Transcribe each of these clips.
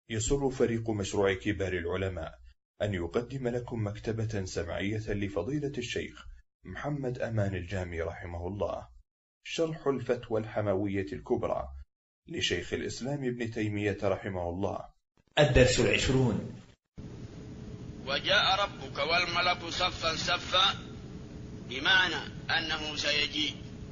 يسر فريق مشروع كبار العلماء أن يقدم لكم مكتبة سمعية لفضيلة الشيخ محمد أمان الجامي رحمه الله، شرح الفتوى الحموية الكبرى لشيخ الإسلام ابن تيمية رحمه الله. الدرس 20. وجاء ربك والملك صفا صفا، بمعنى أنه سيجيء،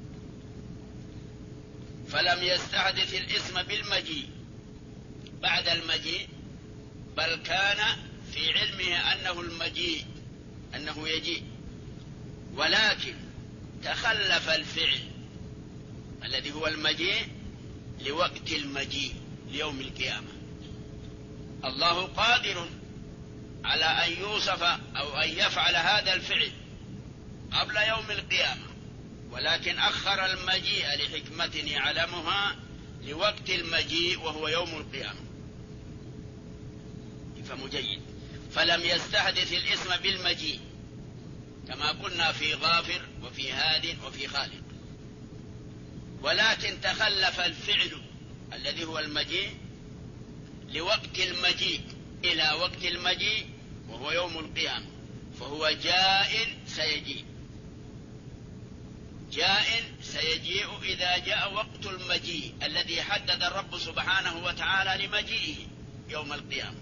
فلم يستحدث الاسم بالمجيء بعد المجيء، بل كان في علمه أنه المجيء، أنه يجيء، ولكن تخلف الفعل الذي هو المجيء لوقت المجيء ليوم القيامة. الله قادر على أن يوصف أو أن يفعل هذا الفعل قبل يوم القيامة، ولكن أخر المجيء لحكمة يعلمها لوقت المجيء وهو يوم القيامة. يفهم جيد. فلم يستحدث الاسم بالمجيء كما قلنا في غافر وفي هاد وفي خالق، ولكن تخلف الفعل الذي هو المجيء لوقت المجيء إلى وقت المجيء وهو يوم القيامة، فهو جاء سيجيء. جاء سيجيء إذا جاء وقت المجيء الذي حدد الرب سبحانه وتعالى لمجيئه يوم القيامة،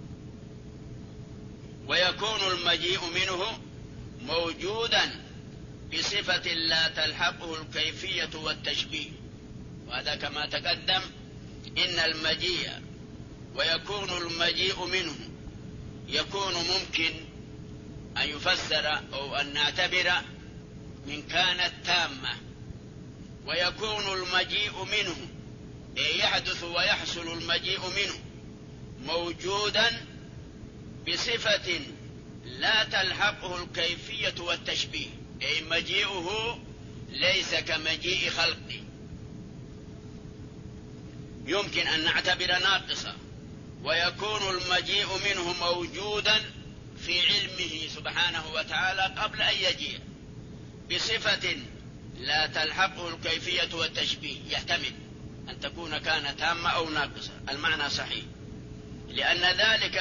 ويكون المجيء منه موجودا بصفة لا تلحقه الكيفية والتشبيه، وهذا كما تقدم إن المجيء ويكون المجيء منه يكون ممكن أن يفسر أو أن نعتبر من كانت تامة، ويكون المجيء منه يحدث ويحصل المجيء منه موجودا بصفة لا تلحقه الكيفية والتشبيه، أي مجيئه ليس كمجيء خلقه، يمكن أن نعتبر ناقصة، ويكون المجيء منه موجودا في علمه سبحانه وتعالى قبل أن يجيء بصفة لا تلحقه الكيفية والتشبيه. يحتمل أن تكون كان تامة أو ناقصة، المعنى صحيح، لأن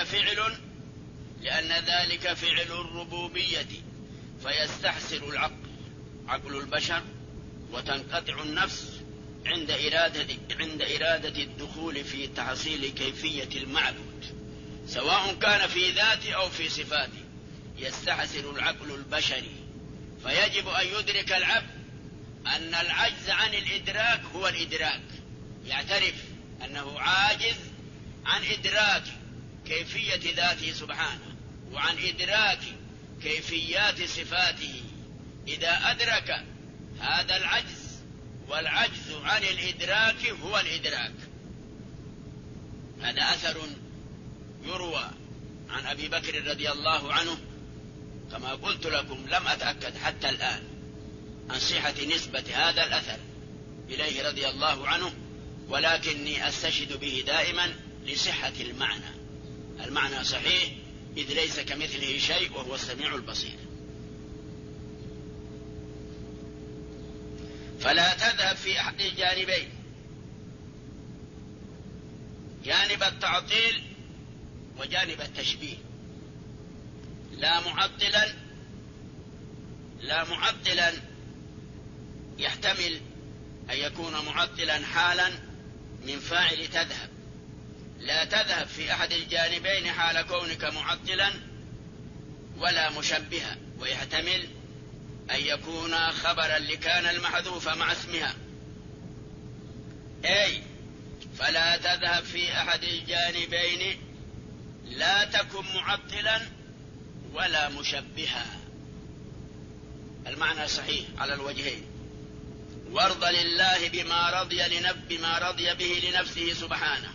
ذلك فعل الربوبية، فيستحسر العقل، عقل البشر، وتنقطع النفس عند إرادة الدخول في تحصيل كيفية المعبود، سواء كان في ذاته أو في صفاته. يستحسر العقل البشري، فيجب أن يدرك العبد أن العجز عن الإدراك هو الإدراك، يعترف أنه عاجز عن إدراك كيفية ذاته سبحانه وعن إدراك كيفيات صفاته. إذا أدرك هذا العجز، والعجز عن الإدراك هو الإدراك. هذا أثر يروى عن أبي بكر رضي الله عنه، كما قلت لكم لم أتأكد حتى الآن عن صحة نسبة هذا الأثر إليه رضي الله عنه، ولكني أستشهد به دائما لصحة المعنى. المعنى صحيح، إذ ليس كمثله شيء وهو السميع البصير. فلا تذهب في أحد الجانبين، جانب التعطيل وجانب التشبيه، لا معطلا يحتمل أن يكون معطلا حالا من فاعل تذهب. لا تذهب في أحد الجانبين حال كونك معطلا ولا مشبها، ويحتمل أن يكون خبرا لكان المحذوف مع اسمها، أي فلا تذهب في أحد الجانبين، لا تكن معطلا ولا مشبها. المعنى صحيح على الوجهين. وارض لله بما رضي به لنفسه سبحانه،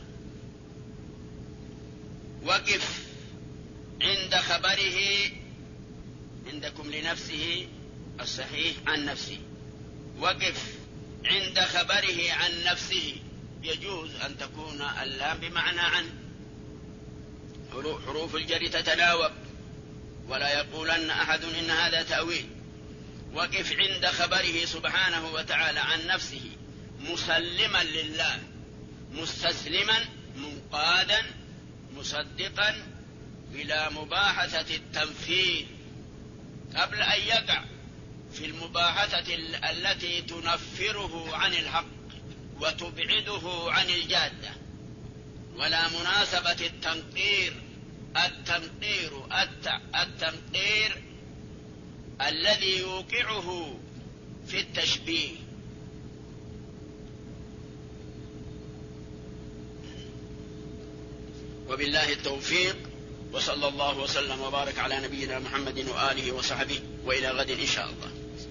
وقف عند خبره عندكم لنفسه الصحيح عن نفسه، وقف عند خبره عن نفسه. يجوز أن تكون اللام بمعنى عن، حروف الجر تتناوب، ولا يقولن أحد إن هذا تأويل. وقف عند خبره سبحانه وتعالى عن نفسه مسلما لله، مستسلما منقادا مصدقا بلا مباحثة التمثيل قبل أن يقع في المباحثة التي تنفره عن الحق وتبعده عن الجادة، ولا مناسبة التنقير الذي يوقعه في التشبيه. وبالله التوفيق، وصلى الله وسلم وبارك على نبينا محمد وآله وصحبه، وإلى غد إن شاء الله.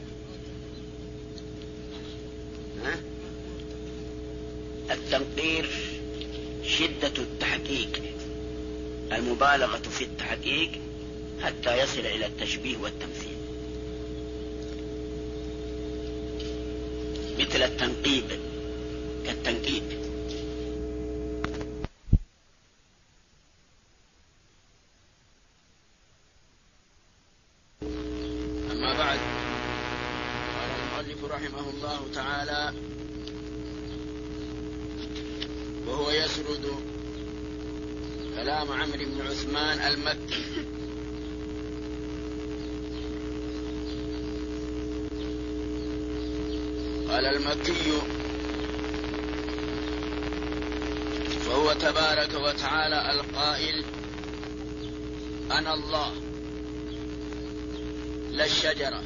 التنقير شدة التحقيق، المبالغة في التحقيق حتى يصل إلى التشبيه والتمثيل، مثل التنقيب كالتنقيب. أما بعد، قال المؤلف رحمه الله تعالى وهو يسرد كلام عمرو بن عثمان المكي: قال المكي: فهو تبارك وتعالى القائل: أنا الله لا الشجرة.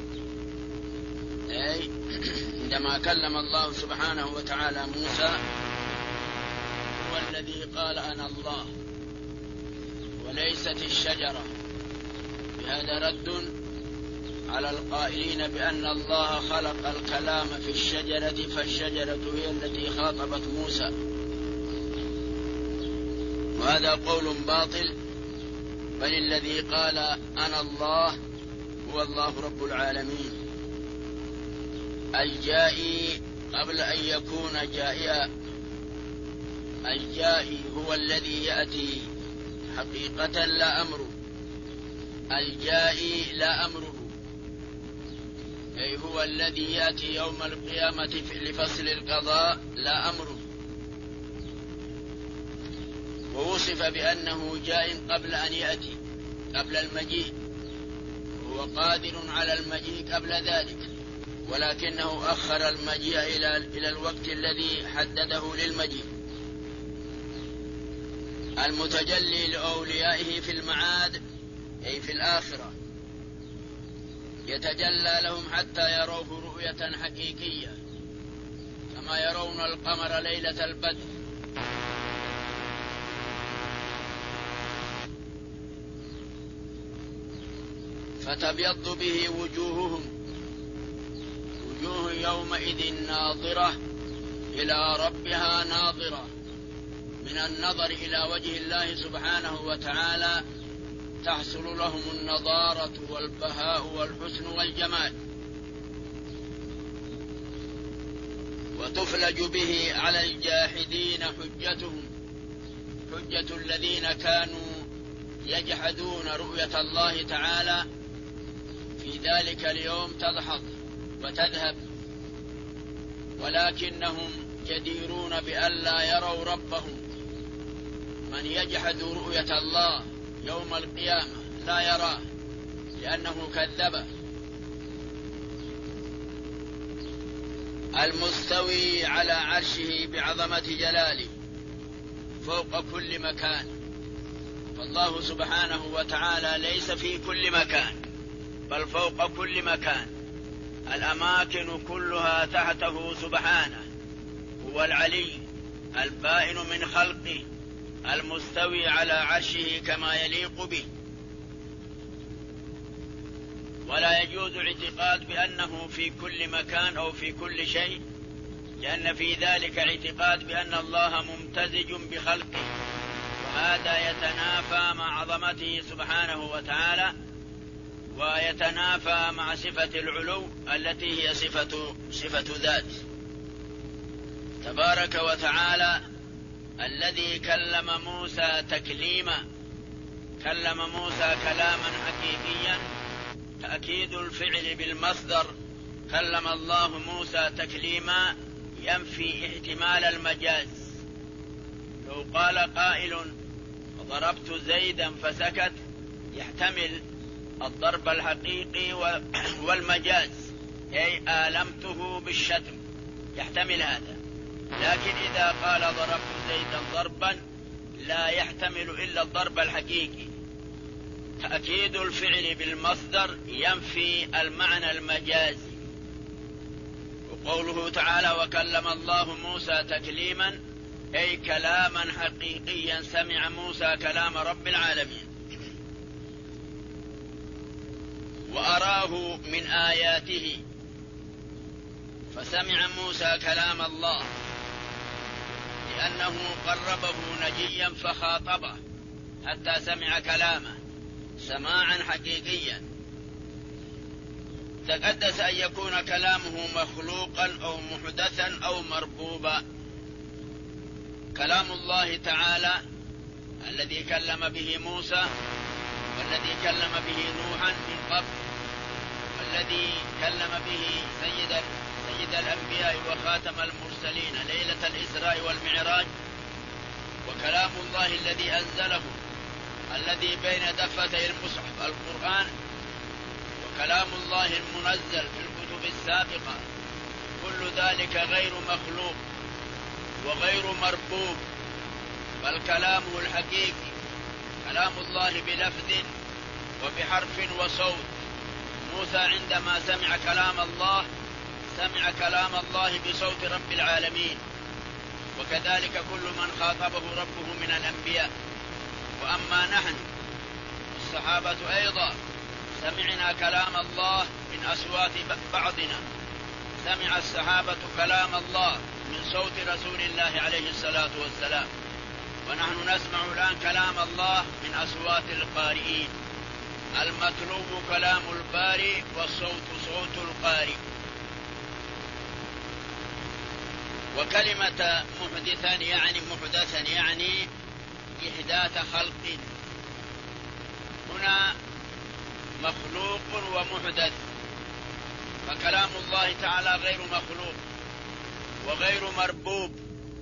أي عندما كلم الله سبحانه وتعالى موسى هو الذي قال أنا الله وليست الشجرة. بهذا رد على القائلين بأن الله خلق الكلام في الشجرة فالشجرة هي التي خاطبت موسى، وهذا قول باطل، بل الذي قال أنا الله هو الله رب العالمين الجائي قبل أن يكون جائعا. الجائي هو الذي يأتي حقيقة لا أمره، الجائي لا أمره، أي هو الذي يأتي يوم القيامة لفصل القضاء لا أمره. ووصف بأنه جاء قبل أن يأتي، قبل المجيء، وهو قادر على المجيء قبل ذلك، ولكنه أخر المجيء إلى الوقت الذي حدده للمجيء. المتجلي لأوليائه في المعاد أي في الآخرة، يتجلى لهم حتى يروه رؤية حقيقية كما يرون القمر ليلة البدر. فتبيض به وجوههم، وجوه يومئذ ناظرة إلى ربها ناظرة، من النظر إلى وجه الله سبحانه وتعالى تحصل لهم النضارة والبهاء والحسن والجمال، وتفلج به على الجاحدين حجتهم، حجة الذين كانوا يجحدون رؤية الله تعالى في ذلك اليوم تدحض وتذهب، ولكنهم جديرون بألا يروا ربهم. من يجحد رؤية الله يوم القيامة لا يراه لأنه كذب. المستوي على عرشه بعظمة جلاله فوق كل مكان، فالله سبحانه وتعالى ليس في كل مكان بل فوق كل مكان، الأماكن كلها تحته سبحانه. هو العلي البائن من خلقه المستوي على عرشه كما يليق به، ولا يجوز الاعتقاد بأنه في كل مكان أو في كل شيء، لأن في ذلك اعتقاد بأن الله ممتزج بخلقه، وهذا يتنافى مع عظمته سبحانه وتعالى، ويتنافى مع صفة العلو التي هي صفة ذات. تبارك وتعالى الذي كلم موسى تكليما، كلم موسى كلاما حقيقيا، تأكيد الفعل بالمصدر، كلم الله موسى تكليما ينفي احتمال المجاز. لو قال قائل ضربت زيدا فسكت يحتمل الضرب الحقيقي والمجاز، أي آلمته بالشتم، يحتمل هذا. لكن إذا قال ضربت زيدا ضربا لا يحتمل إلا الضرب الحقيقي. تأكيد الفعل بالمصدر ينفي المعنى المجازي. وقوله تعالى وكلم الله موسى تكليما، أي كلاما حقيقيا سمع موسى كلام رب العالمين. وأراه من آياته، فسمع موسى كلام الله لأنه قربه نجيا فخاطبه حتى سمع كلامه سماعا حقيقيا. تقدس أن يكون كلامه مخلوقا أو محدثا أو مربوبا. كلام الله تعالى الذي كلم به موسى، والذي كلم به نوحا من قبل، والذي كلم به سيد الأنبياء وخاتم المرسلين ليلة الإسراء والمعراج، وكلام الله الذي أنزله الذي بين دفتي المصحف القرآن، وكلام الله المنزل في الكتب السابقة، كل ذلك غير مخلوق وغير مربوب، بل كلامه الحقيقي كلام الله بلفظ وبحرف وصوت. موسى عندما سمع كلام الله سمع كلام الله بصوت رب العالمين، وكذلك كل من خاطبه ربه من الأنبياء. وأما نحن الصحابة أيضا سمعنا كلام الله من أصوات بعضنا، سمع الصحابة كلام الله من صوت رسول الله عليه الصلاة والسلام، ونحن نسمع الآن كلام الله من أصوات القارئين. المطلوب كلام الباري والصوت صوت القارئ. وكلمة محدثا يعني إحداث خلق. هنا مخلوق ومحدث، فكلام الله تعالى غير مخلوق وغير مربوب.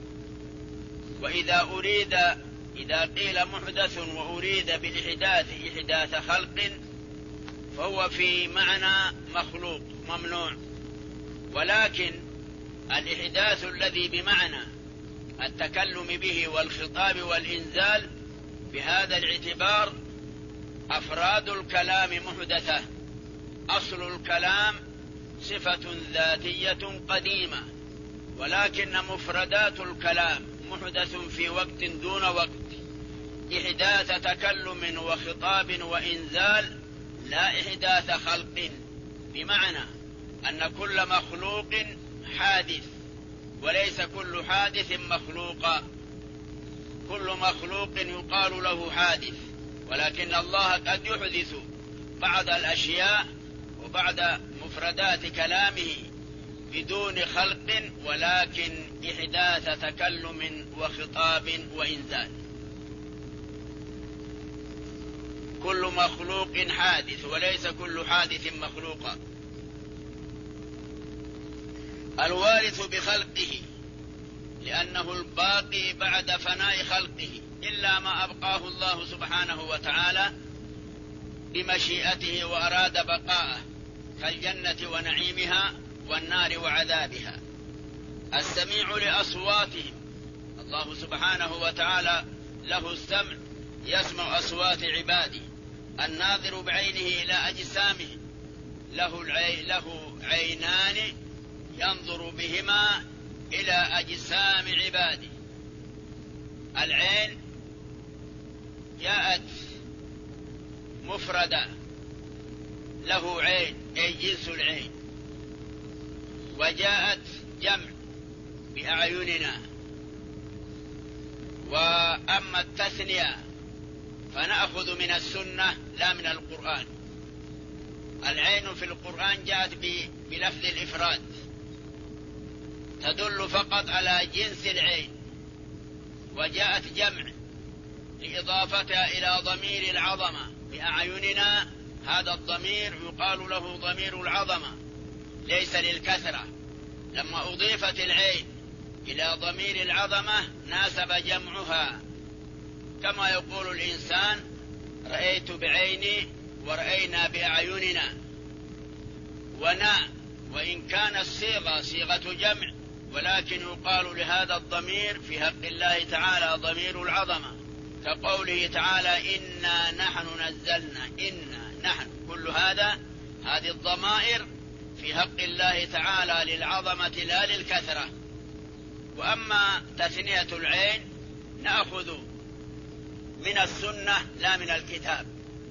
إذا قيل محدث وأريد بالإحداث إحداث خلق فهو في معنى مخلوق ممنوع. ولكن الإحداث الذي بمعنى التكلم به والخطاب والإنزال، بهذا الاعتبار أفراد الكلام محدثة. أصل الكلام صفة ذاتية قديمة، ولكن مفردات الكلام محدث في وقت دون وقت. إحداث تكلم وخطاب وإنزال، لا إحداث خلق، بمعنى أن كل مخلوق حادث وليس كل حادث مخلوقا. كل مخلوق يقال له حادث، ولكن الله قد يحدث بعض الأشياء وبعض مفردات كلامه بدون خلق، ولكن إحداث تكلم وخطاب وإنزال. كل مخلوق حادث وليس كل حادث مخلوقا. الوارث بخلقه لأنه الباقي بعد فناء خلقه، إلا ما أبقاه الله سبحانه وتعالى بمشيئته وأراد بقاءه، كالجنة ونعيمها والنار وعذابها. السميع لأصواتهم، الله سبحانه وتعالى له السمع يسمع أصوات عباده. الناظر بعينه إلى أجسامهم، له عينان ينظر بهما إلى أجسام عباده. العين جاءت مفردة، له عين أي جنس العين، وجاءت جمع بأعيننا. وأما التثنية فنأخذ من السنة لا من القرآن. العين في القرآن جاءت بلفظ الإفراد، تدل فقط على جنس العين، وجاءت جمع لإضافتها إلى ضمير العظمة بأعيننا. هذا الضمير يقال له ضمير العظمة ليس للكثرة. لما أضيفت العين إلى ضمير العظمة ناسب جمعها كما يقول الإنسان رأيت بعيني ورأينا بأعيننا. وإن كان الصيغة صيغة جمع، ولكن يقال لهذا الضمير في حق الله تعالى ضمير العظمة، كقوله تعالى إنا نحن نزلنا، إنا نحن، كل هذه الضمائر في حق الله تعالى للعظمة لا للكثرة. وأما تثنية العين نأخذ من السنة لا من الكتاب.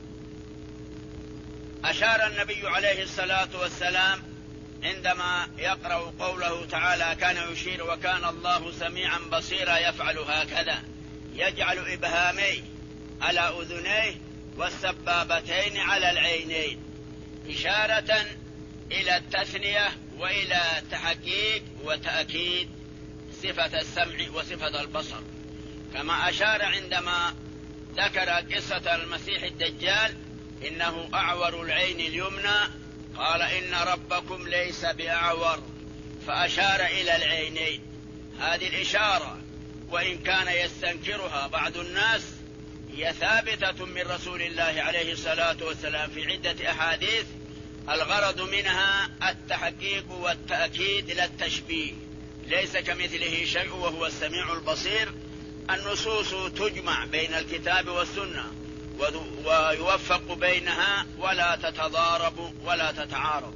أشار النبي عليه الصلاة والسلام عندما يقرأ قوله تعالى كان يشير وكان الله سميعا بصيرا يفعل هكذا، يجعل إبهاميه على أذنيه والسبابتين على العينين، إشارة إلى التثنية وإلى تحقيق وتأكيد صفة السمع وصفة البصر. كما أشار عندما ذكر قصة المسيح الدجال إنه أعور العين اليمنى، قال إن ربكم ليس بأعور، فأشار إلى العينين. هذه الإشارة وإن كان يستنكرها بعض الناس هي ثابتة من رسول الله عليه الصلاة والسلام في عدة أحاديث، الغرض منها التحقيق والتأكيد لا التشبيه، ليس كمثله شيء وهو السميع البصير. النصوص تجمع بين الكتاب والسنة ويوفق بينها ولا تتضارب ولا تتعارض.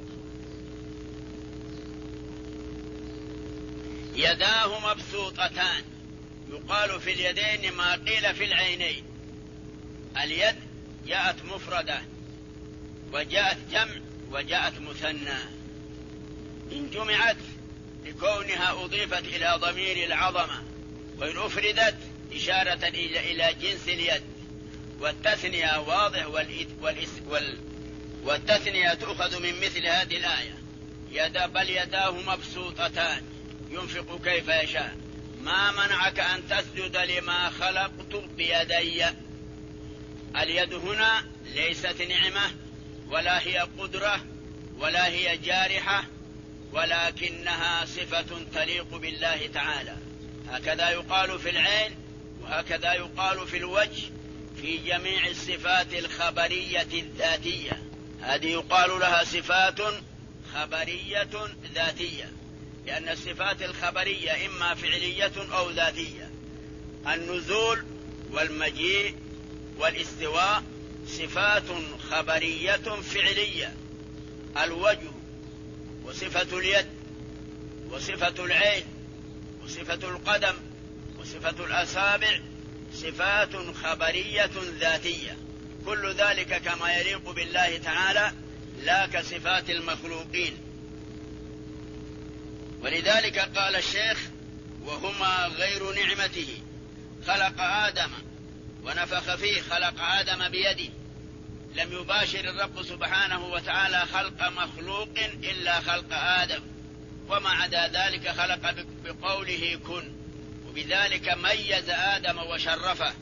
يداه مبسوطتان، يقال في اليدين ما قيل في العينين. اليد جاءت مفردة وجاءت جمع وجاءت مثنى. إن جمعت لكونها أضيفت إلى ضمير العظمة، وإن أفردت إشارة إلى جنس اليد. والتثنية واضح، والتثنية تؤخذ من مثل هذه الآية بل يداه مبسوطتان ينفق كيف يشاء ما منعك أن تسجد لما خلقت بيدي. اليد هنا ليست نعمة ولا هي قدرة ولا هي جارحة، ولكنها صفة تليق بالله تعالى. هكذا يقال في العين وهكذا يقال في الوجه في جميع الصفات الخبرية الذاتية. هذه يقال لها صفات خبرية ذاتية، لأن الصفات الخبرية إما فعلية أو ذاتية. النزول والمجيء والاستواء صفات خبرية فعلية. الوجه وصفة اليد وصفة العين وصفة القدم وصفة الأصابع صفات خبرية ذاتية، كل ذلك كما يليق بالله تعالى لا كصفات المخلوقين. ولذلك قال الشيخ وهما غير نعمته. خلق آدم ونفخ فيه، خلق آدم بيده، لم يباشر الرب سبحانه وتعالى خلق مخلوق إلا خلق آدم، وما عدا ذلك خلق بقوله كن، وبذلك ميز آدم وشرفه.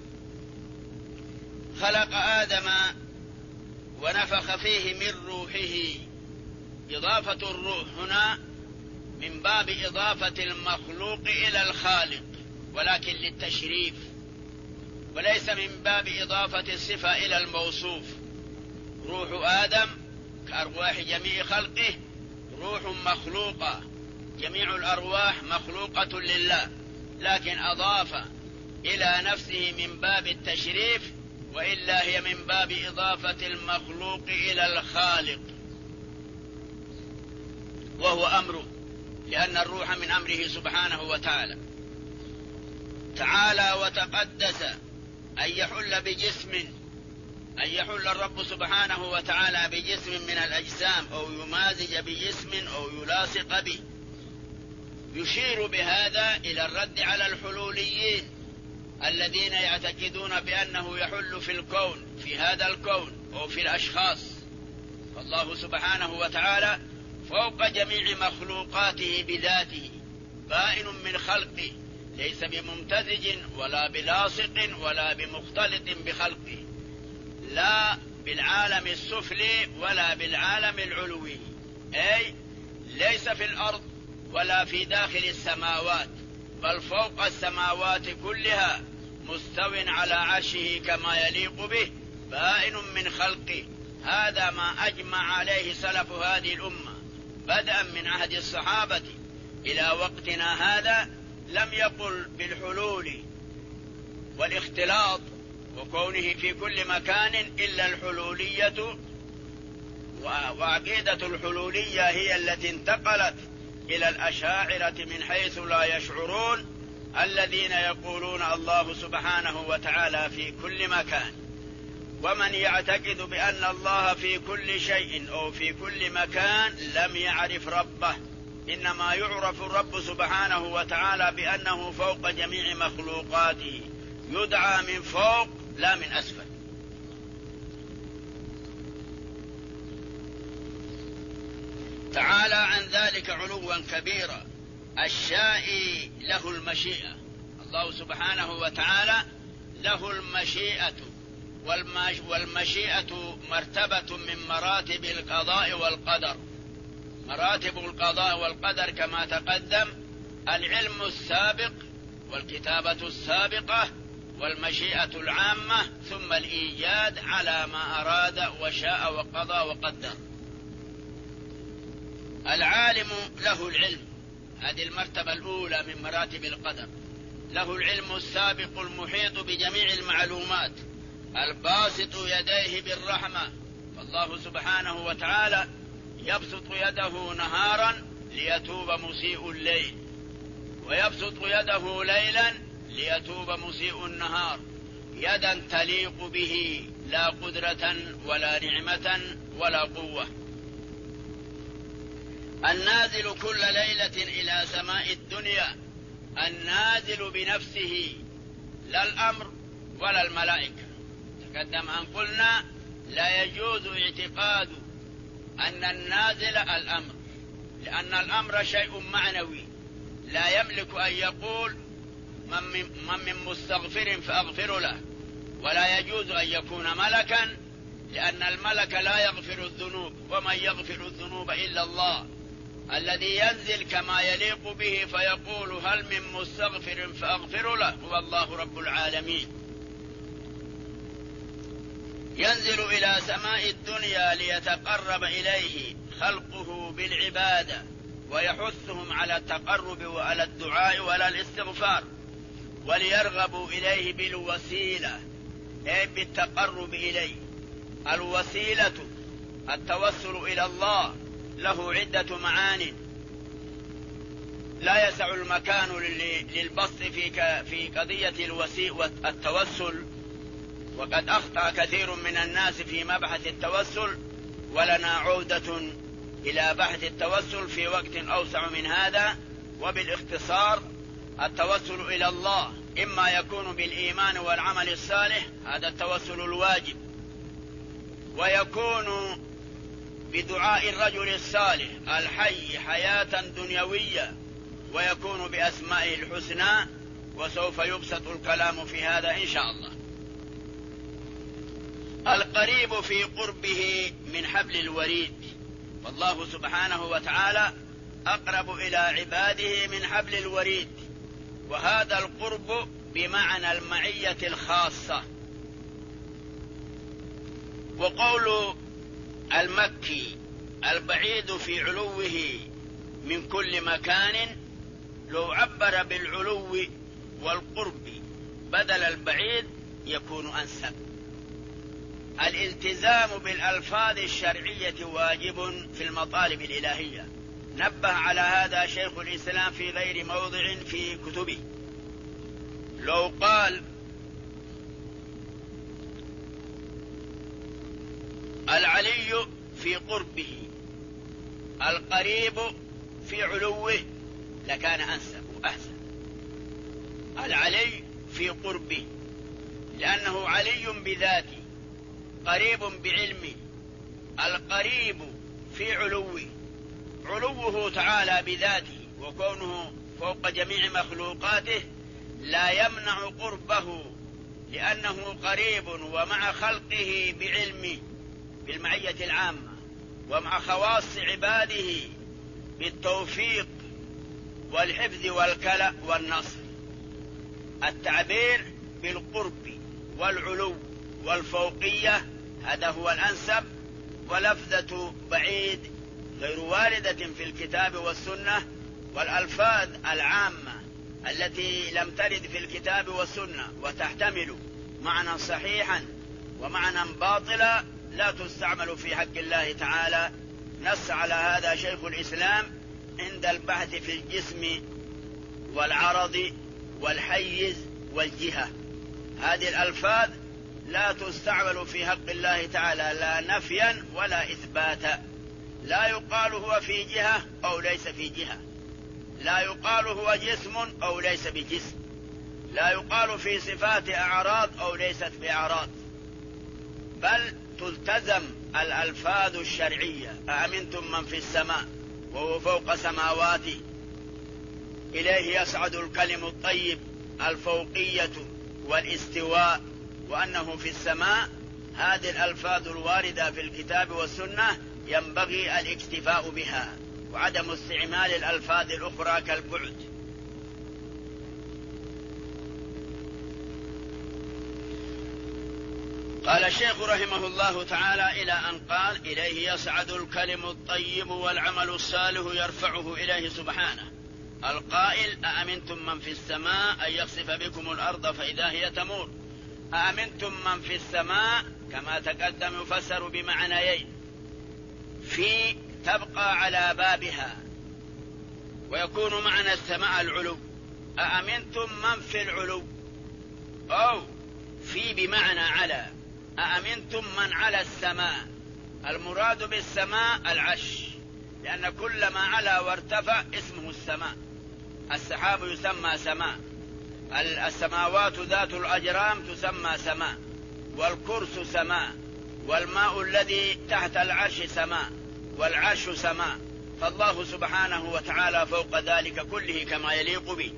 خلق آدم ونفخ فيه من روحه. إضافة الروح هنا من باب إضافة المخلوق إلى الخالق، ولكن للتشريف، وليس من باب إضافة الصفة إلى الموصوف. روح آدم كأرواح جميع خلقه روح مخلوقة، جميع الأرواح مخلوقة لله، لكن أضاف إلى نفسه من باب التشريف، وإلا هي من باب إضافة المخلوق إلى الخالق، وهو أمره، لأن الروح من أمره سبحانه وتعالى. تعالى وتقدس أن يحل الرب سبحانه وتعالى بجسم من الأجسام أو يمازج بجسم أو يلاصق به. يشير بهذا إلى الرد على الحلوليين الذين يعتقدون بأنه يحل في الكون، في هذا الكون أو في الأشخاص. فالله سبحانه وتعالى فوق جميع مخلوقاته بذاته، بائن من خلقه، ليس بممتزج ولا بلاصق ولا بمختلط بخلقه، لا بالعالم السفلي ولا بالعالم العلوي، أي ليس في الأرض ولا في داخل السماوات، بل فوق السماوات كلها مستو على عرشه كما يليق به بائن من خلقه. هذا ما أجمع عليه سلف هذه الأمة بدءا من عهد الصحابة إلى وقتنا هذا. لم يقل بالحلول والاختلاط وكونه في كل مكان إلا الحلولية، وعقيدة الحلولية هي التي انتقلت إلى الأشاعرة من حيث لا يشعرون، الذين يقولون الله سبحانه وتعالى في كل مكان. ومن يعتقد بأن الله في كل شيء أو في كل مكان لم يعرف ربه. إنما يعرف الرب سبحانه وتعالى بأنه فوق جميع مخلوقاته، يدعى من فوق لا من أسفل. تعالى عن ذلك علوا كبيرا. الشائي له المشيئة. الله سبحانه وتعالى له المشيئة، والمشيئة مرتبة من مراتب القضاء والقدر. مراتب القضاء والقدر كما تقدم: العلم السابق والكتابة السابقة والمشيئة العامة، ثم الإيجاد على ما أراد وشاء وقضى وقدر. العالم له العلم، هذه المرتبة الأولى من مراتب القدر. له العلم السابق المحيط بجميع المعلومات، الباسط يديه بالرحمة. فالله سبحانه وتعالى يبسط يده نهارا ليتوب مسيء الليل، ويبسط يده ليلا ليتوب مسيء النهار، يدا تليق به لا قدرة ولا نعمة ولا قوة. النازل كل ليلة إلى سماء الدنيا، النازل بنفسه لا الأمر ولا الملائكة. تقدم أن قلنا لا يجوز اعتقاد أن النازل الأمر، لأن الأمر شيء معنوي لا يملك أن يقول من مستغفر فأغفر له، ولا يجوز أن يكون ملكا، لأن الملك لا يغفر الذنوب، ومن يغفر الذنوب إلا الله. الذي ينزل كما يليق به فيقول هل من مستغفر فأغفر له هو الله رب العالمين. ينزل إلى سماء الدنيا ليتقرب إليه خلقه بالعبادة، ويحثهم على التقرب وعلى الدعاء وعلى الاستغفار، وليرغبوا إليه بالوسيلة، أي بالتقرب إليه. الوسيلة التوسل إلى الله له عدة معان، لا يسع المكان للبسط في قضية التوسل، وقد أخطأ كثير من الناس في مبحث التوسل، ولنا عودة إلى بحث التوسل في وقت أوسع من هذا. وبالاختصار: التوسل إلى الله إما يكون بالإيمان والعمل الصالح، هذا التوسل الواجب، ويكون بدعاء الرجل الصالح الحي حياة دنيوية، ويكون بأسمائه الحسنى، وسوف يبسط الكلام في هذا إن شاء الله. القريب في قربه من حبل الوريد، والله سبحانه وتعالى أقرب إلى عباده من حبل الوريد، وهذا القرب بمعنى المعية الخاصة. وقول المكي البعيد في علوه من كل مكان، لو عبر بالعلو والقرب بدل البعيد يكون أنسب. الالتزام بالألفاظ الشرعية واجب في المطالب الإلهية، نبه على هذا شيخ الإسلام في غير موضع في كتبه. لو قال العلي في قربه القريب في علوه لكان أنسب وأحسن. العلي في قربه لأنه علي بذاته، قريب بعلمه. القريب في علوه، علوه تعالى بذاته وكونه فوق جميع مخلوقاته لا يمنع قربه، لأنه قريب ومع خلقه بعلمه بالمعية العامة، ومع خواص عباده بالتوفيق والحفظ والكلأ والنصر. التعبير بالقرب والعلو والفوقية، هذا هو الأنسب. ولفظة بعيد غير واردة في الكتاب والسنة، والألفاظ العامة التي لم ترد في الكتاب والسنة وتحتمل معنى صحيحا ومعنى باطلا لا تستعمل في حق الله تعالى. نص على هذا شيخ الإسلام عند البحث في الجسم والعرض والحيز والجهة. هذه الألفاظ لا تستعمل في حق الله تعالى لا نفيا ولا إثباتا. لا يقال هو في جهة أو ليس في جهة، لا يقال هو جسم أو ليس بجسم، لا يقال في صفات أعراض أو ليست بأعراض، بل تلتزم الألفاظ الشرعية. أأمنتم من في السماء وهو فوق سماواته إليه يصعد الكلم الطيب، الفوقية والاستواء وأنه في السماء. هذه الألفاظ الواردة في الكتاب والسنة ينبغي الاكتفاء بها وعدم استعمال الألفاظ الأخرى كالبعد. قال الشيخ رحمه الله تعالى إلى أن قال: إليه يصعد الكلم الطيب والعمل الصالح يرفعه إليه سبحانه. القائل: أأمنتم من في السماء أن يخسف بكم الأرض فإذا هي تمور. أأمنتم من في السماء كما تقدم يفسر بمعنيين: في تبقى على بابها، ويكون معنى السماء العلو. أأمنتم من في العلو، أو في بمعنى على. أأمنتم من على السماء، المراد بالسماء العرش، لأن كل ما علا وارتفع اسمه السماء. السحاب يسمى سماء، السماوات ذات الأجرام تسمى سماء، والكرس سماء، والماء الذي تحت العرش سماء، والعرش سماء. فالله سبحانه وتعالى فوق ذلك كله كما يليق به.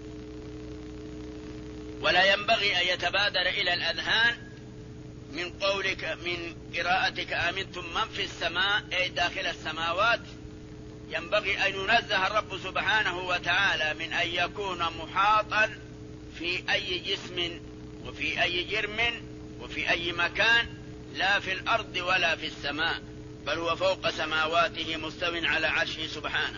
ولا ينبغي أن يتبادر إلى الأذهان من قولك من قراءتك آمنتم من في السماء أي داخل السماوات. ينبغي أن ينزه الرب سبحانه وتعالى من أن يكون محاطا في أي جسم وفي أي جرم وفي أي مكان، لا في الأرض ولا في السماء، بل هو فوق سماواته مستو على عرشه سبحانه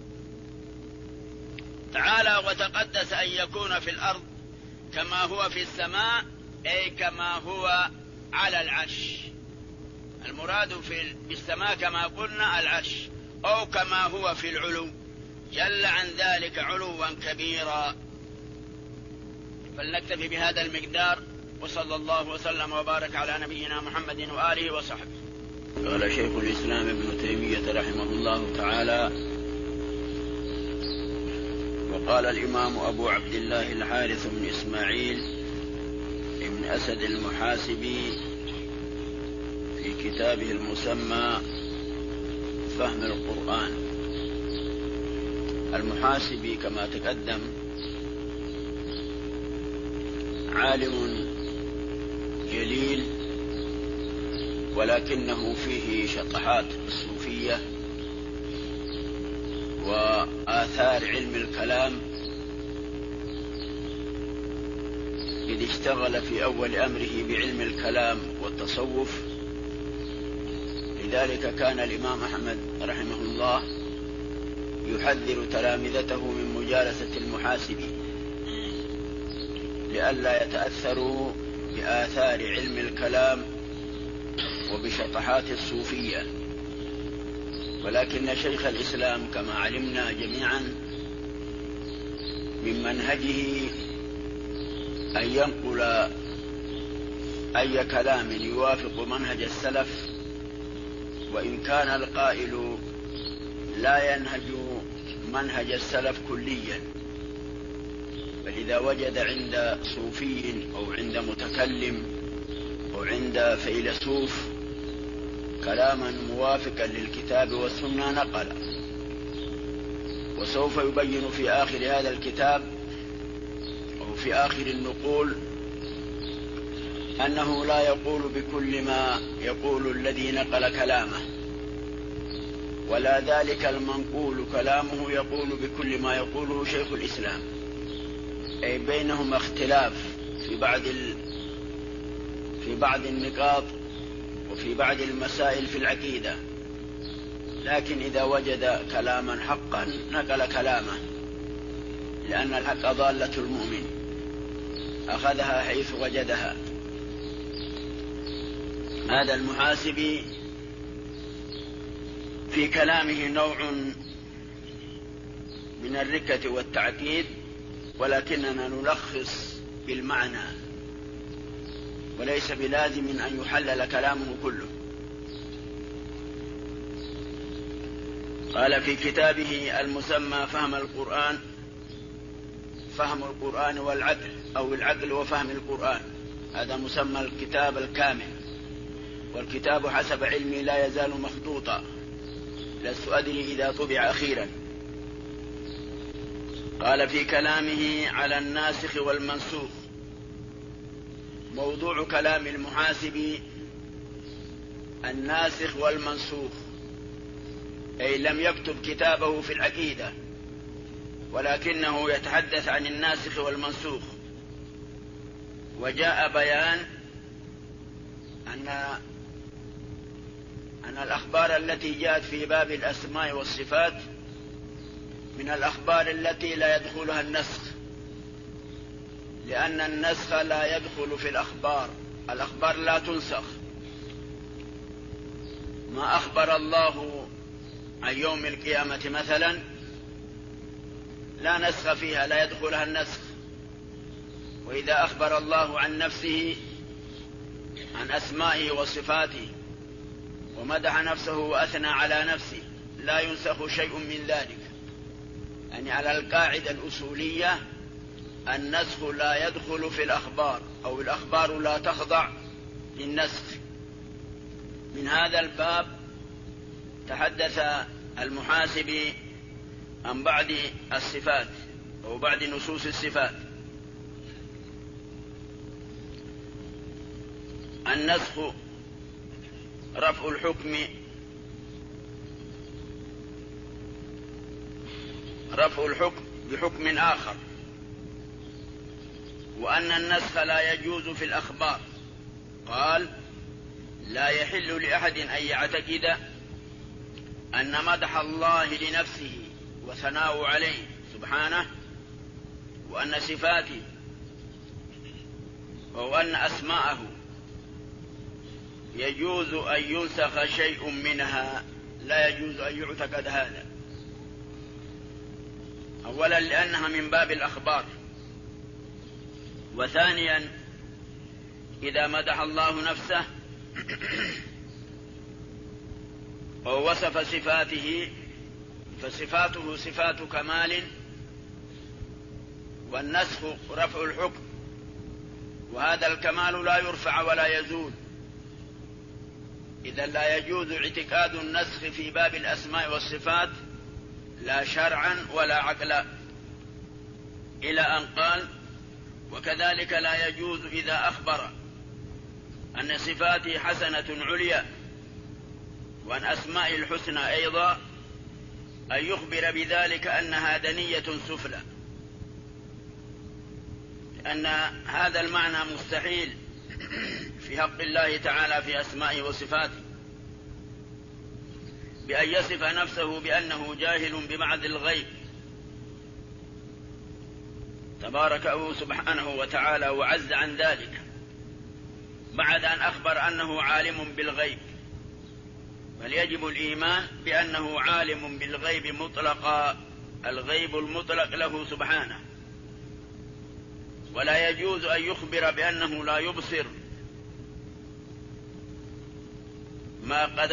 تعالى. وتقدس أن يكون في الأرض كما هو في السماء، أي كما هو على العرش. المراد بالسماء كما قلنا العرش، أو كما هو في العلو، جل عن ذلك علوا كبيرا. فلنكتفي بهذا المقدار، وصلى الله وسلم وبارك على نبينا محمد وآله وصحبه. قال شيخ الإسلام ابن تيمية رحمه الله تعالى: وقال الإمام أبو عبد الله الحارث بن إسماعيل ابن أسد المحاسبي في كتابه المسمى فهم القرآن. المحاسبي كما تقدم عالم جليل، ولكنه فيه شطحات الصوفية وآثار علم الكلام، إذ اشتغل في أول أمره بعلم الكلام والتصوف. لذلك كان الإمام أحمد رحمه الله يحذر تلامذته من مجالسة المحاسبي لئلا يتأثروا بآثار علم الكلام وبشطحات الصوفية. ولكن شيخ الإسلام كما علمنا جميعا من منهجه أن ينقل أي كلام يوافق منهج السلف، وإن كان القائل لا ينهج منهج السلف كليا. فإذا وجد عند صوفي أو عند متكلم أو عند فيلسوف كلاما موافقا للكتاب والسنة نقل. وسوف يبين في آخر هذا الكتاب أو في آخر النقول أنه لا يقول بكل ما يقول الذي نقل كلامه، ولا ذلك المنقول كلامه يقول بكل ما يقوله شيخ الإسلام، أي بينهما اختلاف في في بعض النقاط وفي بعض المسائل في العقيدة، لكن إذا وجد كلاما حقا نقل كلامه، لأن الحق ضالة المؤمن أخذها حيث وجدها. هذا المحاسبي في كلامه نوع من الركة والتعقيد، ولكننا نلخص بالمعنى، وليس بلازم أن يحلل كلامه كله. قال في كتابه المسمى فهم القرآن والعقل، أو العقل وفهم القرآن، هذا مسمى الكتاب الكامل. والكتاب حسب علمي لا يزال مخطوطا، لست أدري إذا طبع أخيرا. قال في كلامه على الناسخ والمنسوخ: موضوع كلام المحاسب الناسخ والمنسوخ، أي لم يكتب كتابه في العقيدة، ولكنه يتحدث عن الناسخ والمنسوخ. وجاء بيان أن الأخبار التي جاءت في باب الأسماء والصفات من الأخبار التي لا يدخلها النسخ، لأن النسخ لا يدخل في الأخبار لا تنسخ. ما أخبر الله عن يوم القيامة مثلا لا نسخ فيها، لا يدخلها النسخ. وإذا أخبر الله عن نفسه، عن أسمائه وصفاته، ومدح نفسه وأثنى على نفسه، لا ينسخ شيء من ذلك. يعني على القاعدة الأصولية النسخ لا يدخل في الأخبار، أو الأخبار لا تخضع للنسخ. من هذا الباب تحدث المحاسبي عن بعض الصفات أو بعض نصوص الصفات. النسخ رفع الحكم بحكم آخر، وأن النسخ لا يجوز في الأخبار. قال: لا يحل لأحد أن يعتقد أن مدح الله لنفسه وثناء عليه سبحانه، وأن صفاته وأن أسماءه يجوز أن ينسخ شيء منها، لا يجوز أن يعتقد هذا. أولا لأنها من باب الأخبار، وثانيا إذا مدح الله نفسه ووصف صفاته فصفاته صفات كمال، والنسخ رفع الحكم، وهذا الكمال لا يرفع ولا يزول. إذا لا يجوز اعتقاد النسخ في باب الأسماء والصفات لا شرعا ولا عقلا. إلى أن قال: وكذلك لا يجوز إذا أخبر أن صفاته حسنة عليا وأن أسماء الحسنى أيضا أن يخبر بذلك أنها دنية سفلى، لأن هذا المعنى مستحيل في حق الله تعالى في أسمائه وصفاته، بأن يصف نفسه بأنه جاهل بمعد الغيب تباركه سبحانه وتعالى وعز عن ذلك، بعد أن أخبر أنه عالم بالغيب. بل يجب الإيمان بأنه عالم بالغيب مطلقا، الغيب المطلق له سبحانه، ولا يجوز أن يخبر بأنه لا يبصر ما قد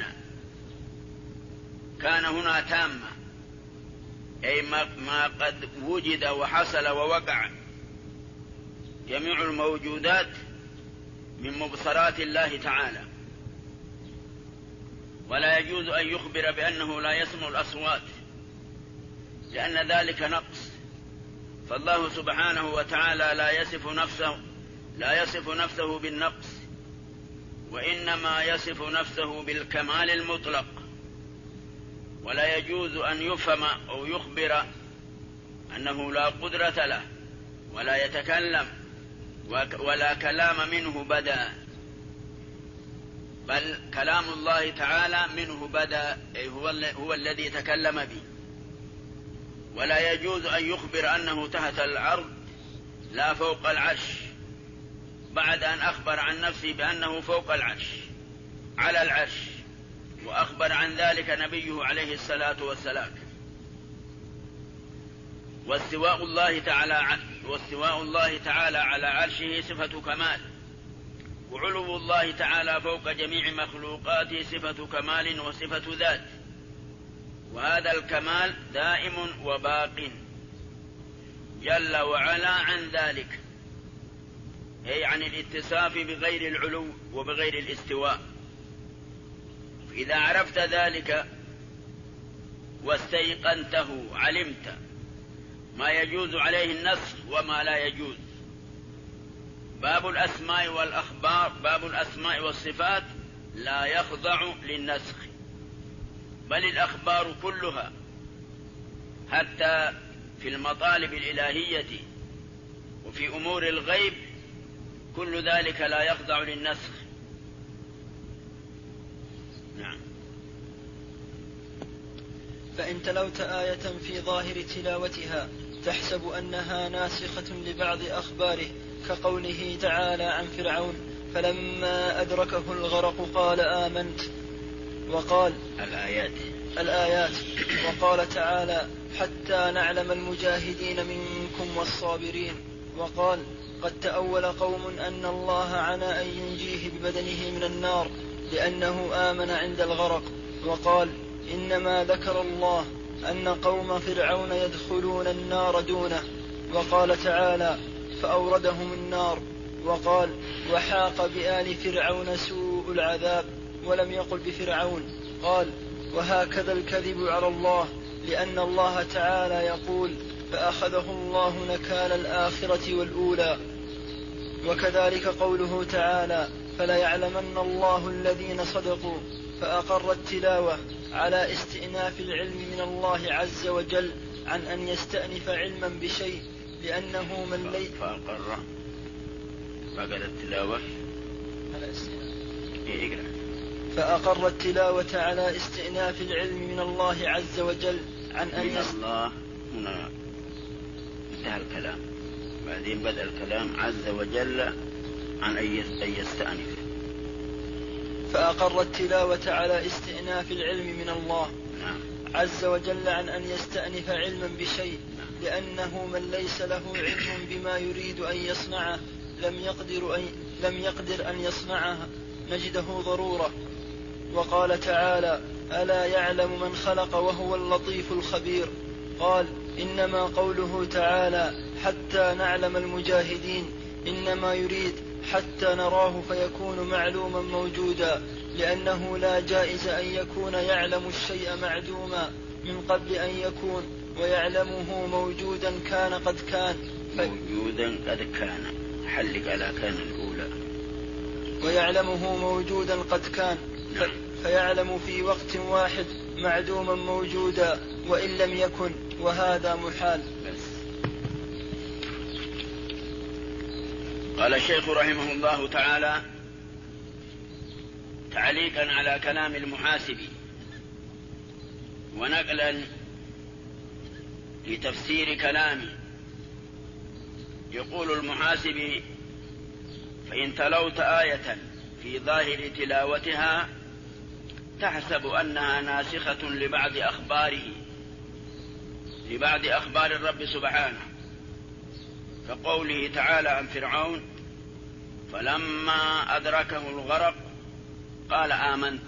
كان هنا تامة، أي ما قد وجد وحصل ووقع. جميع الموجودات من مبصرات الله تعالى. ولا يجوز أن يخبر بأنه لا يسمع الأصوات، لأن ذلك نقص، فالله سبحانه وتعالى لا يصف نفسه بالنقص، وإنما يصف نفسه بالكمال المطلق. ولا يجوز أن يفهم أو يخبر أنه لا قدرة له ولا يتكلم ولا كلام منه بدا، بل كلام الله تعالى منه بدا، أي هو الذي تكلم به. ولا يجوز أن يخبر أنه تحت الأرض لا فوق العرش بعد أن أخبر عن نفسه بأنه فوق العرش على العرش، وأخبر عن ذلك نبيه عليه الصلاة والسلام. واستواء الله تعالى على عرشه صفة كمال، وعلو الله تعالى فوق جميع مخلوقاته صفة كمال وصفة ذات، وهذا الكمال دائم وباق جل وعلا عن ذلك، أي عن الاتصاف بغير العلو وبغير الاستواء. إذا عرفت ذلك واستيقنته علمت ما يجوز عليه النسخ وما لا يجوز. باب الأسماء والأخبار، باب الأسماء والصفات لا يخضع للنسخ، بل الأخبار كلها حتى في المطالب الإلهية وفي أمور الغيب كل ذلك لا يخضع للنسخ. نعم. فإن تلوت آية في ظاهر تلاوتها تحسب أنها ناسخة لبعض أخباره، كقوله تعالى عن فرعون فلما أدركه الغرق قال آمنت، وقال الآيات وقال تعالى حتى نعلم المجاهدين منكم والصابرين، وقال قد تأول قوم أن الله عنى أن ينجيه ببدنه من النار لأنه آمن عند الغرق، وقال إنما ذكر الله أن قوم فرعون يدخلون النار دونه، وقال تعالى فأوردهم النار، وقال وحاق بآل فرعون سوء العذاب، ولم يقل بفرعون. قال وهكذا الكذب على الله، لأن الله تعالى يقول فأخذه الله نكال الآخرة والأولى. وكذلك قوله تعالى فلا يعلمن الله الذين صدقوا، فأقر التلاوة على استئناف العلم من الله عز وجل عن أن يستأنف علما بشيء، لأنه من ليس فأقر التلاوة على استئناف العلم من الله عز وجل عن أن الله. هنا انتهى الكلام، بعدين بدأ الكلام عز وجل عن أن يستأنف. فأقر التلاوة على استئناف العلم من الله عز وجل عن أن يستأنف علما بشيء، لأنه من ليس له علم بما يريد أن يصنعه لم يقدر أن يصنعه، نجده ضرورة. وقال تعالى ألا يعلم من خلق وهو اللطيف الخبير. قال إنما قوله تعالى حتى نعلم المجاهدين إنما يريد حتى نراه فيكون معلوما موجودا، لأنه لا جائز أن يكون يعلم الشيء معدوما من قبل أن يكون، ويعلمه موجودا كان قد كان موجودا قد كان، حلق على كان الأولى، ويعلمه موجودا قد كان، فيعلم في وقت واحد معدوما موجودا وإن لم يكن، وهذا محال. قال الشيخ رحمه الله تعالى تعليقا على كلام المحاسبي ونقلا لتفسير كلامه، يقول المحاسبي فإن تلوت آية في ظاهر تلاوتها تحسب أنها ناسخة لبعض أخبار الرب سبحانه، كقوله تعالى عن فرعون فلما أدركه الغرق قال آمنت.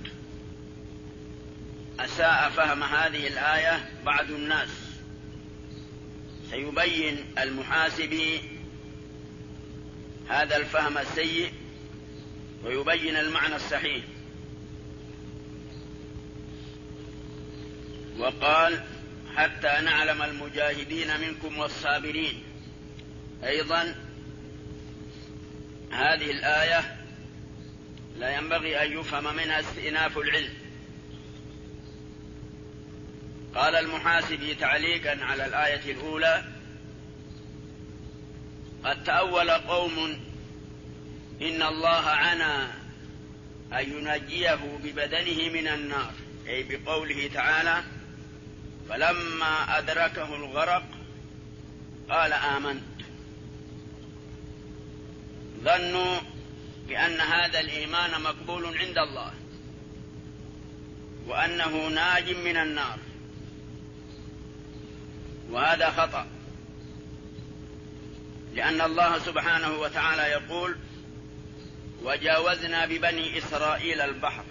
أساء فهم هذه الآية بعض الناس، سيبين المحاسبي هذا الفهم السيء ويبين المعنى الصحيح. وقال حتى نعلم المجاهدين منكم والصابرين. أيضا هذه الآية لا ينبغي أن يفهم منها استئناف العلم. قال المحاسبي تعليقا على الآية الأولى قد تأول قوم إن الله عنى أن ينجيه ببدنه من النار، أي بقوله تعالى: فلما أدركه الغرق قال آمنت. ظنوا بأن هذا الإيمان مقبول عند الله وأنه ناج من النار، وهذا خطأ، لأن الله سبحانه وتعالى يقول: وجاوزنا ببني إسرائيل البحر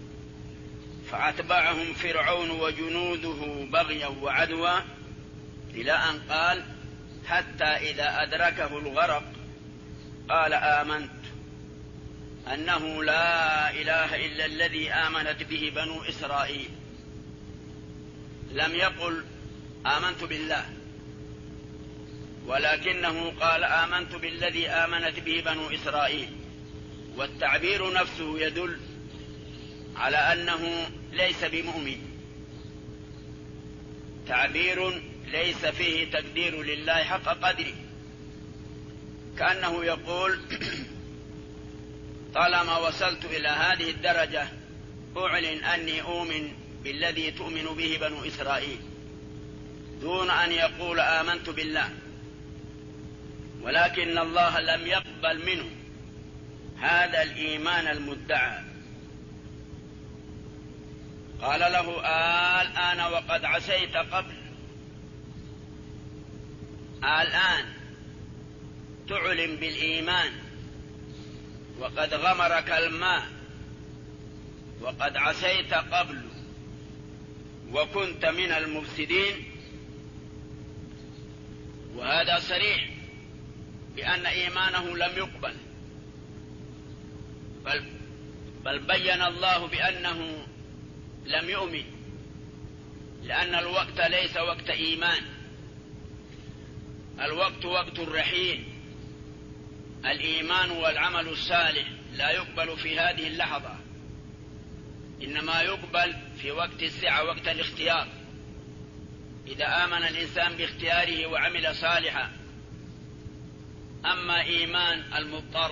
فأتبعهم فرعون وجنوده بغيا وعدوا، إلى أن قال: حتى إذا أدركه الغرق قال آمنت أنه لا إله إلا الذي آمنت به بنو إسرائيل. لم يقل آمنت بالله، ولكنه قال آمنت بالذي آمنت به بنو إسرائيل، والتعبير نفسه يدل على أنه ليس بمؤمن، تعبير ليس فيه تقدير لله حق قدره، كأنه يقول: طالما وصلت إلى هذه الدرجة أعلن أني أؤمن بالذي تؤمن به بنو إسرائيل، دون أن يقول آمنت بالله. ولكن الله لم يقبل منه هذا الإيمان المدعى، قال له: الآن وقد عصيت قبل، الآن تعلن بالإيمان وقد غمرك الماء، وقد عصيت قبل وكنت من المفسدين. وهذا صريح بأن إيمانه لم يقبل، بل بين الله بأنه لم يؤمن، لأن الوقت ليس وقت إيمان، الوقت وقت الرحيل. الإيمان والعمل الصالح لا يقبل في هذه اللحظة، إنما يقبل في وقت السعة، وقت الاختيار، إذا آمن الإنسان باختياره وعمل صالحا. أما إيمان المضطر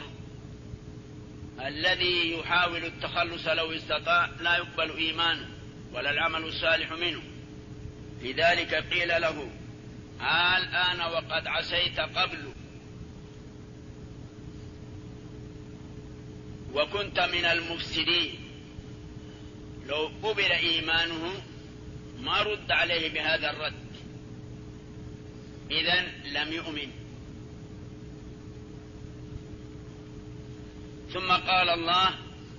الذي يحاول التخلص لو استطاع لا يقبل إيمانه ولا العمل الصالح منه. لذلك قيل له: الآن وقد عصيت قبل وكنت من المفسدين. لو قبل إيمانه ما رد عليه بهذا الرد، إذن لم يؤمن. ثم قال الله: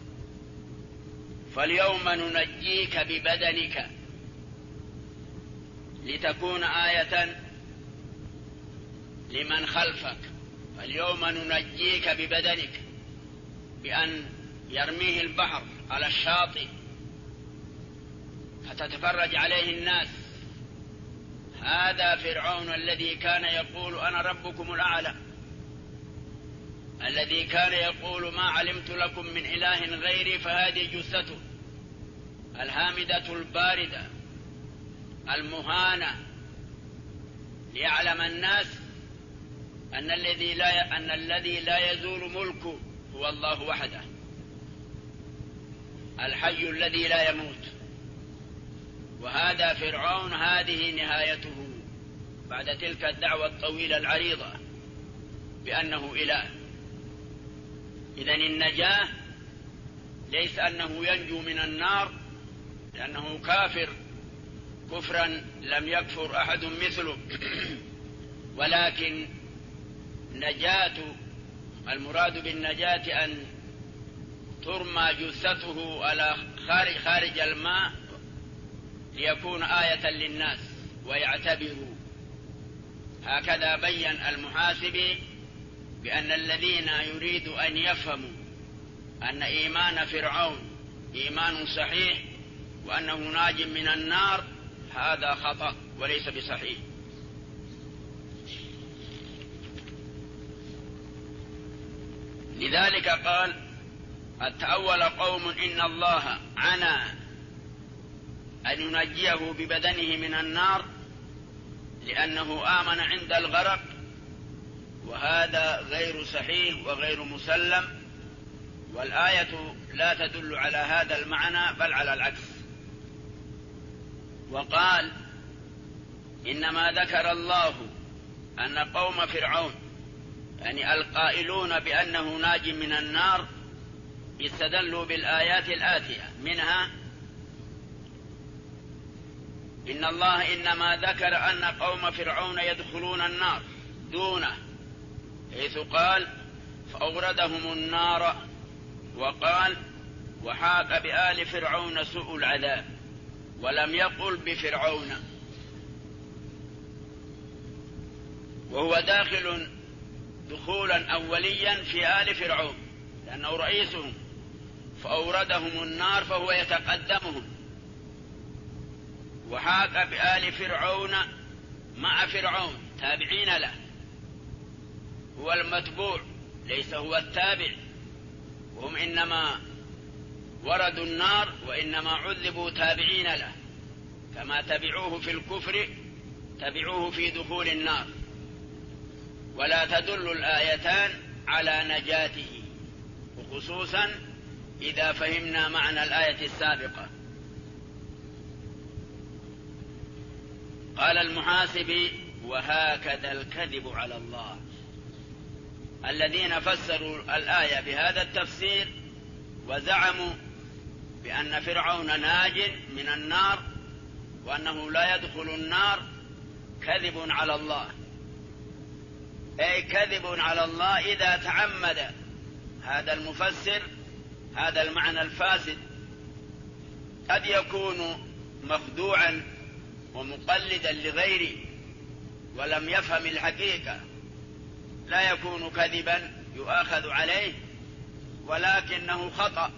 فاليوم ننجيك ببدنك لتكون آية لمن خلفك. فاليوم ننجيك ببدنك، بأن يرميه البحر على الشاطئ فتتفرج عليه الناس. هذا فرعون الذي كان يقول: أنا ربكم الأعلى، الذي كان يقول: ما علمت لكم من إله غيري. فهذه جثته الهامدة الباردة المهانة، ليعلم الناس أن الذي لا يزول ملكه هو الله وحده، الحي الذي لا يموت. وهذا فرعون، هذه نهايته بعد تلك الدعوة الطويلة العريضة بأنه إله. إذن النجاة ليس أنه ينجو من النار لأنه كافر كفرا لم يكفر أحد مثله، ولكن نجاة، المراد بالنجاة أن ترمى جثته على خارج الماء ليكون آية للناس ويعتبروا. هكذا بين المحاسبي بأن الذين يريد أن يفهموا أن إيمان فرعون إيمان صحيح وأنه ناج من النار، هذا خطأ وليس بصحيح. لذلك قال: قد تأول قوم إن الله عنى أن ينجيه ببدنه من النار لأنه آمن عند الغرق، وهذا غير صحيح وغير مسلم، والآية لا تدل على هذا المعنى بل على العكس. وقال إنما ذكر الله أن قوم فرعون يعني القائلون بأنه ناج من النار استدلوا بالآيات الآتية، منها إن الله إنما ذكر أن قوم فرعون يدخلون النار دونه، حيث قال فأوردهم النار، وقال وحاق بآل فرعون سوء العذاب، ولم يقل بفرعون، وهو داخل دخولا أوليا في آل فرعون لأنه رئيسهم، فأوردهم النار فهو يتقدمهم. وحاق بآل فرعون مع فرعون تابعين له، هو المتبوع ليس هو التابع، وهم إنما وردوا النار وإنما عذبوا تابعين له، كما تبعوه في الكفر تبعوه في دخول النار. ولا تدل الآيتان على نجاته، وخصوصا إذا فهمنا معنى الآية السابقة. قال المحاسبي وهكذا الكذب على الله. الذين فسروا الآية بهذا التفسير وزعموا بأن فرعون ناج من النار وأنه لا يدخل النار كذب على الله، أي كذب على الله إذا تعمد هذا المفسر هذا المعنى الفاسد. قد يكون مخدوعا ومقلدا لغيره ولم يفهم الحقيقة، لا يكون كذبا يؤاخذ عليه، ولكنه خطأ.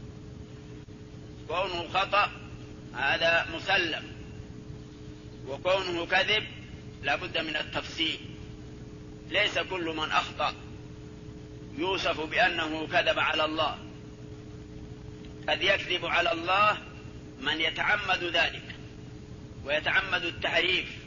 كونه خطأ هذا مسلم، وكونه كذب لا بد من التفصيل. ليس كل من أخطأ يوصف بأنه كذب على الله، قد يكذب على الله من يتعمد ذلك ويتعمد التحريف